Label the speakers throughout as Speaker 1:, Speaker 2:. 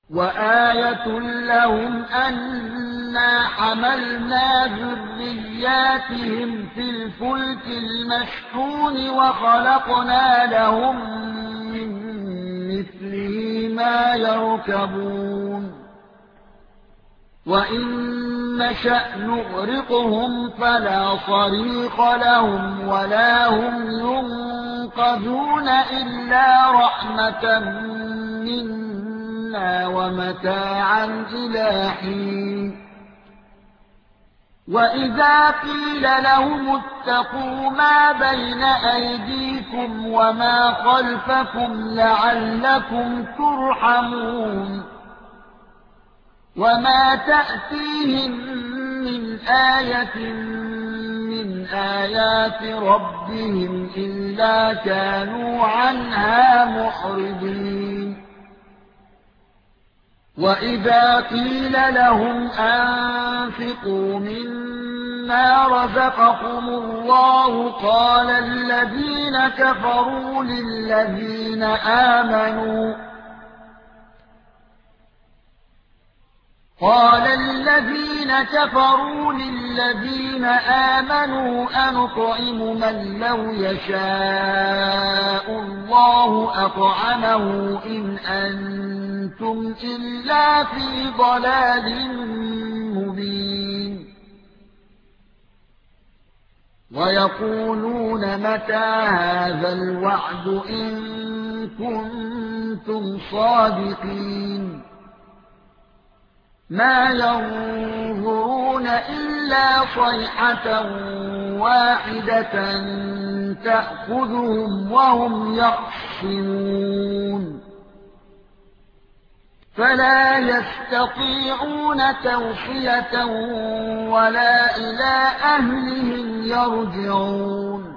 Speaker 1: وآية لهم أنا حملنا ذرياتهم في الفلك المشحون وخلقنا لهم من مثله ما يركبون وإن نشأ نغرقهم فلا صريخ لهم ولا هم ينقذون إلا رحمة منا ومتاعا إلى حين وإذا قيل لهم اتقوا ما بين أيديكم وما خلفكم لعلكم ترحمون وما تأتيهم من آية من آيات ربهم إلا كانوا عنها معرضين وإذا قيل لهم أنفقوا مما رزقكم الله قال الذين كفروا للذين آمنوا أنطعم من لو يشاء الله أطعمه إن أنتم إلا في ضلال مبين ويقولون متى هذا الوعد إن كنتم صادقين ما ينظرون إلا صيحة واحدة تأخذهم وهم يخصمون فلا يستطيعون توصية ولا إلى أهلهم يرجعون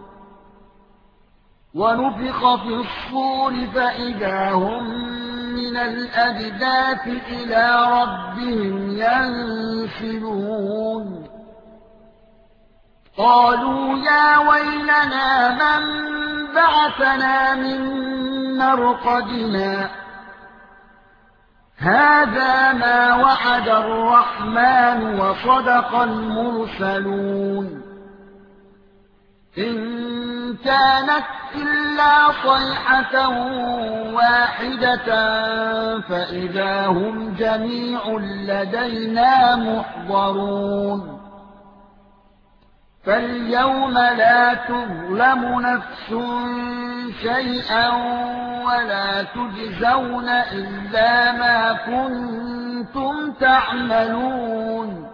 Speaker 1: ونفخ في الصور فإذا هم من الأجداث إلى ربهم ينسلون قالوا يا ويلنا من بعثنا من مرقدنا هذا ما وعد الرحمن وصدق المرسلون إن كانت إلا صيحة واحدة فإذا هم جميع لدينا محضرون فاليوم لا تظلم نفس شيئا ولا تجزون إلا ما كنتم تعملون